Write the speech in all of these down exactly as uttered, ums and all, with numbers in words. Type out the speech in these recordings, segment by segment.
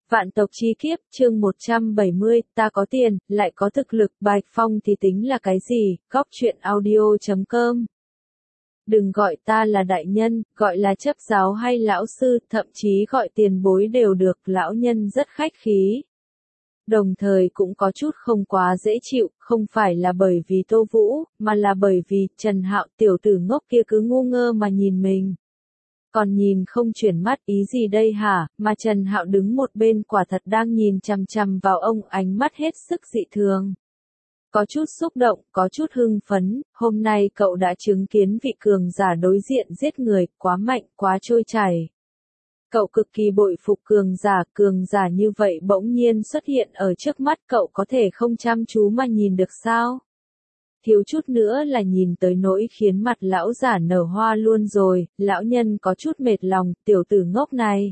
Vạn tộc chi kiếp, chương một trăm bảy mươi, ta có tiền, lại có thực lực, Bạch Phong thì tính là cái gì, góc truyện audio chấm com. Đừng gọi ta là đại nhân, gọi là chấp giáo hay lão sư, thậm chí gọi tiền bối đều được, lão nhân rất khách khí. Đồng thời cũng có chút không quá dễ chịu, không phải là bởi vì Tô Vũ, mà là bởi vì Trần Hạo tiểu tử ngốc kia cứ ngu ngơ mà nhìn mình. Còn nhìn không chuyển mắt ý gì đây hả, mà Trần Hạo đứng một bên quả thật đang nhìn chằm chằm vào ông ánh mắt hết sức dị thường. Có chút xúc động, có chút hưng phấn, hôm nay cậu đã chứng kiến vị cường giả đối diện giết người, quá mạnh, quá trôi chảy. Cậu cực kỳ bội phục cường giả, cường giả như vậy bỗng nhiên xuất hiện ở trước mắt cậu có thể không chăm chú mà nhìn được sao? Thiếu chút nữa là nhìn tới nỗi khiến mặt lão giả nở hoa luôn rồi, lão nhân có chút mệt lòng, tiểu tử ngốc này.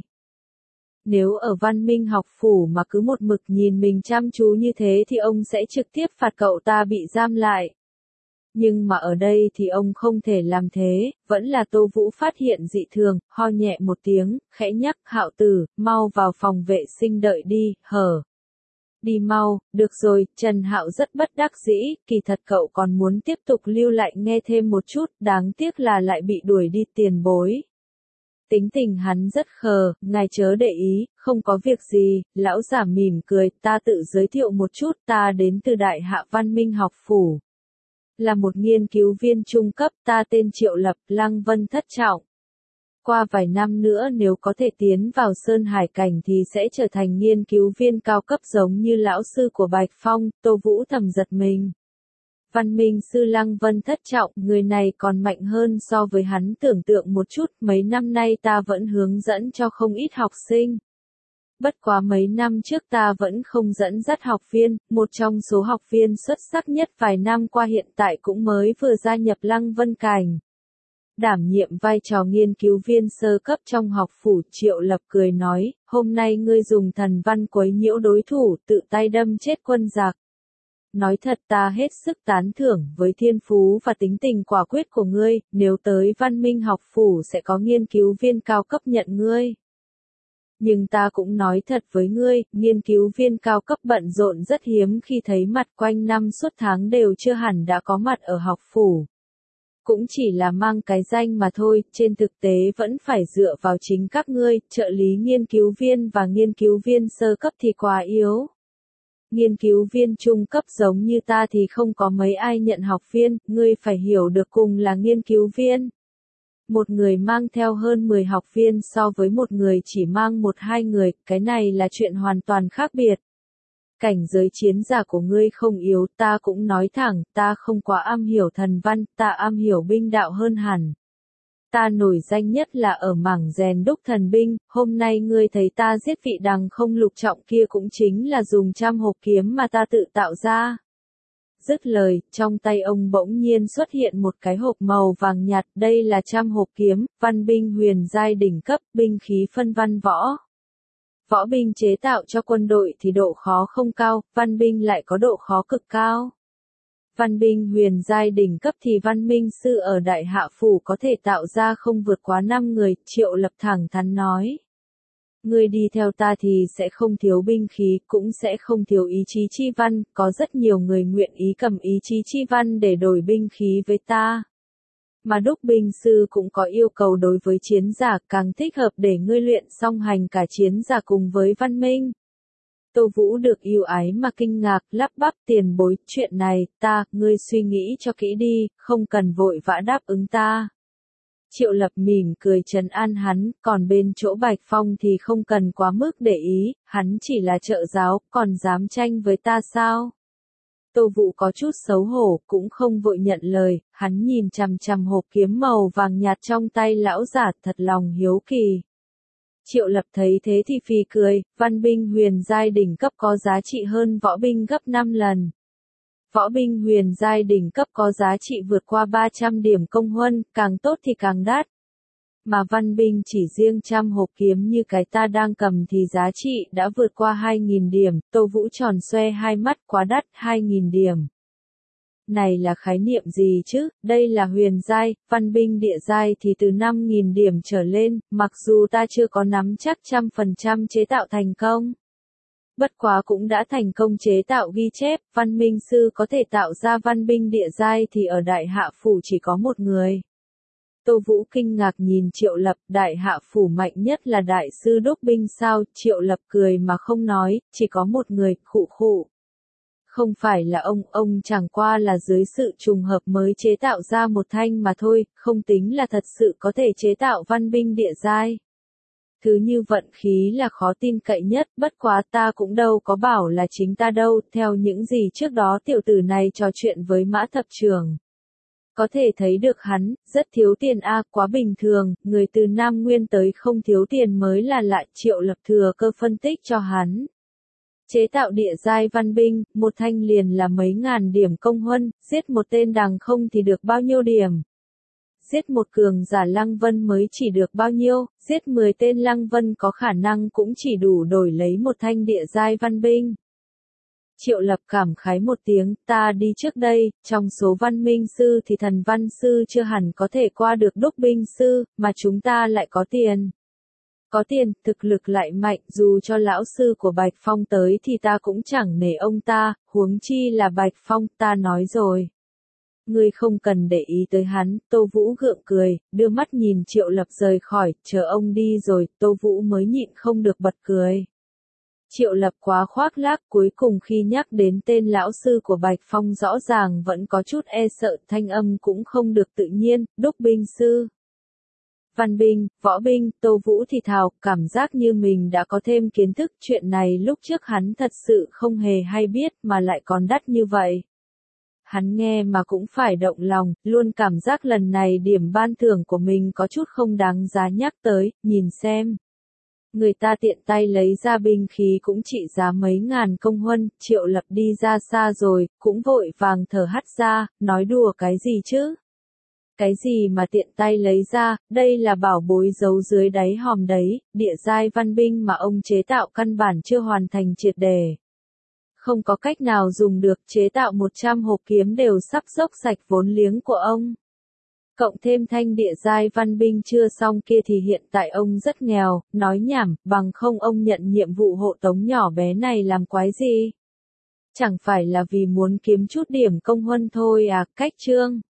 Nếu ở Văn Minh học phủ mà cứ một mực nhìn mình chăm chú như thế thì ông sẽ trực tiếp phạt cậu ta bị giam lại. Nhưng mà ở đây thì ông không thể làm thế, vẫn là Tô Vũ phát hiện dị thường, ho nhẹ một tiếng, khẽ nhắc Hạo tử, mau vào phòng vệ sinh đợi đi, hở. Đi mau, được rồi, Trần Hạo rất bất đắc dĩ, kỳ thật cậu còn muốn tiếp tục lưu lại nghe thêm một chút, đáng tiếc là lại bị đuổi đi tiền bối. Tính tình hắn rất khờ, ngài chớ để ý, không có việc gì, lão giả mỉm cười, ta tự giới thiệu một chút, ta đến từ Đại Hạ Văn Minh học phủ. Là một nghiên cứu viên trung cấp, ta tên Triệu Lập, Lăng Vân thất trọng. Qua vài năm nữa nếu có thể tiến vào Sơn Hải Cảnh thì sẽ trở thành nghiên cứu viên cao cấp giống như lão sư của Bạch Phong, Tô Vũ thầm giật mình. Văn Minh sư Lăng Vân thất trọng, người này còn mạnh hơn so với hắn tưởng tượng một chút, mấy năm nay ta vẫn hướng dẫn cho không ít học sinh. Bất quá mấy năm trước ta vẫn không dẫn dắt học viên, một trong số học viên xuất sắc nhất vài năm qua hiện tại cũng mới vừa gia nhập Lăng Vân Cảnh. Đảm nhiệm vai trò nghiên cứu viên sơ cấp trong học phủ, Triệu Lập cười nói, hôm nay ngươi dùng thần văn quấy nhiễu đối thủ, tự tay đâm chết quân giặc. Nói thật ta hết sức tán thưởng với thiên phú và tính tình quả quyết của ngươi, nếu tới Văn Minh học phủ sẽ có nghiên cứu viên cao cấp nhận ngươi. Nhưng ta cũng nói thật với ngươi, nghiên cứu viên cao cấp bận rộn rất hiếm khi thấy mặt, quanh năm suốt tháng đều chưa hẳn đã có mặt ở học phủ. Cũng chỉ là mang cái danh mà thôi, trên thực tế vẫn phải dựa vào chính các ngươi, trợ lý nghiên cứu viên và nghiên cứu viên sơ cấp thì quá yếu. Nghiên cứu viên trung cấp giống như ta thì không có mấy ai nhận học viên, ngươi phải hiểu được cùng là nghiên cứu viên. Một người mang theo hơn mười học viên so với một người chỉ mang một hai người, cái này là chuyện hoàn toàn khác biệt. Cảnh giới chiến giả của ngươi không yếu, ta cũng nói thẳng, ta không quá am hiểu thần văn, ta am hiểu binh đạo hơn hẳn. Ta nổi danh nhất là ở mảng rèn đúc thần binh, hôm nay ngươi thấy ta giết vị đằng không lục trọng kia cũng chính là dùng trăm hộp kiếm mà ta tự tạo ra. Dứt lời, trong tay ông bỗng nhiên xuất hiện một cái hộp màu vàng nhạt, đây là trăm hộp kiếm, văn binh huyền giai đỉnh cấp, binh khí phân văn võ. Võ binh chế tạo cho quân đội thì độ khó không cao, văn binh lại có độ khó cực cao. Văn binh huyền giai đỉnh cấp thì văn minh sư ở Đại Hạ phủ có thể tạo ra không vượt quá năm người, Triệu Lập thẳng thắn nói. Ngươi đi theo ta thì sẽ không thiếu binh khí, cũng sẽ không thiếu ý chí chi văn, có rất nhiều người nguyện ý cầm ý chí chi văn để đổi binh khí với ta. Mà đúc binh sư cũng có yêu cầu đối với chiến giả, càng thích hợp để ngươi luyện song hành cả chiến giả cùng với văn minh. Tô Vũ được yêu ái mà kinh ngạc, lắp bắp tiền bối, chuyện này, ta, ngươi suy nghĩ cho kỹ đi, không cần vội vã đáp ứng ta. Triệu Lập mỉm cười trấn an hắn, còn bên chỗ Bạch Phong thì không cần quá mức để ý, hắn chỉ là trợ giáo, còn dám tranh với ta sao? Tô Vũ có chút xấu hổ, cũng không vội nhận lời, hắn nhìn chằm chằm hộp kiếm màu vàng nhạt trong tay lão giả, thật lòng hiếu kỳ. Triệu Lập thấy thế thì phì cười, văn binh huyền giai đỉnh cấp có giá trị hơn võ binh gấp năm lần. Võ binh huyền giai đỉnh cấp có giá trị vượt qua ba trăm điểm công huân, càng tốt thì càng đắt. Mà văn binh chỉ riêng trăm hộp kiếm như cái ta đang cầm thì giá trị đã vượt qua hai nghìn điểm, Tô Vũ tròn xoe hai mắt, quá đắt, hai nghìn điểm. Này là khái niệm gì chứ, đây là huyền giai, văn binh địa giai thì từ năm nghìn điểm trở lên, mặc dù ta chưa có nắm chắc trăm phần trăm chế tạo thành công. Bất quá cũng đã thành công chế tạo ghi chép, văn minh sư có thể tạo ra văn binh địa giai thì ở Đại Hạ Phủ chỉ có một người. Tô Vũ kinh ngạc nhìn Triệu Lập, Đại Hạ Phủ mạnh nhất là Đại sư đúc binh sao? Triệu Lập cười mà không nói, chỉ có một người, khụ khụ. Không phải là ông, ông chẳng qua là dưới sự trùng hợp mới chế tạo ra một thanh mà thôi, không tính là thật sự có thể chế tạo văn binh địa giai. Thứ như vận khí là khó tin cậy nhất, bất quá ta cũng đâu có bảo là chính ta đâu, theo những gì trước đó tiểu tử này trò chuyện với Mã Thập Trưởng. Có thể thấy được hắn, rất thiếu tiền a, quá bình thường, người từ Nam Nguyên tới không thiếu tiền mới là lạ. Triệu Lập thừa cơ phân tích cho hắn. Chế tạo địa giai văn binh, một thanh liền là mấy ngàn điểm công huân, giết một tên đằng không thì được bao nhiêu điểm. Giết một cường giả Lăng Vân mới chỉ được bao nhiêu, giết mười tên Lăng Vân có khả năng cũng chỉ đủ đổi lấy một thanh địa giai văn binh. Triệu Lập cảm khái một tiếng, ta đi trước đây, trong số văn minh sư thì thần văn sư chưa hẳn có thể qua được đúc binh sư, mà chúng ta lại có tiền. Có tiền, thực lực lại mạnh, dù cho lão sư của Bạch Phong tới thì ta cũng chẳng nể ông ta, huống chi là Bạch Phong, ta nói rồi. Ngươi không cần để ý tới hắn, Tô Vũ gượng cười, đưa mắt nhìn Triệu Lập rời khỏi, chờ ông đi rồi, Tô Vũ mới nhịn không được bật cười. Triệu Lập quá khoác lác, cuối cùng khi nhắc đến tên lão sư của Bạch Phong rõ ràng vẫn có chút e sợ, thanh âm cũng không được tự nhiên, đúc binh sư. Văn binh, võ binh, Tô Vũ thì thào, cảm giác như mình đã có thêm kiến thức, chuyện này lúc trước hắn thật sự không hề hay biết mà lại còn đắt như vậy. Hắn nghe mà cũng phải động lòng, luôn cảm giác lần này điểm ban thưởng của mình có chút không đáng giá nhắc tới, nhìn xem. Người ta tiện tay lấy ra binh khí cũng trị giá mấy ngàn công huân, Triệu Lập đi ra xa rồi, cũng vội vàng thở hắt ra, nói đùa cái gì chứ? Cái gì mà tiện tay lấy ra, đây là bảo bối giấu dưới đáy hòm đấy, địa giai văn binh mà ông chế tạo căn bản chưa hoàn thành triệt đề. Không có cách nào dùng được, chế tạo một trăm hộp kiếm đều sắp dốc sạch vốn liếng của ông. Cộng thêm thanh địa giai văn binh chưa xong kia thì hiện tại ông rất nghèo, nói nhảm, bằng không ông nhận nhiệm vụ hộ tống nhỏ bé này làm quái gì? Chẳng phải là vì muốn kiếm chút điểm công huân thôi à, cách chương.